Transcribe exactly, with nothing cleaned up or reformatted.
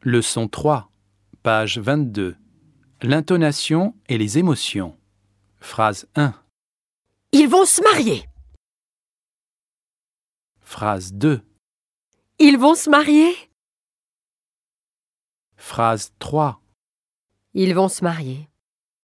Leçon trois, page vingt-deux. L'intonation et les émotions. Phrase un. Ils vont se marier. Phrase deux. Ils vont se marier. Phrase trois. Ils vont se marier.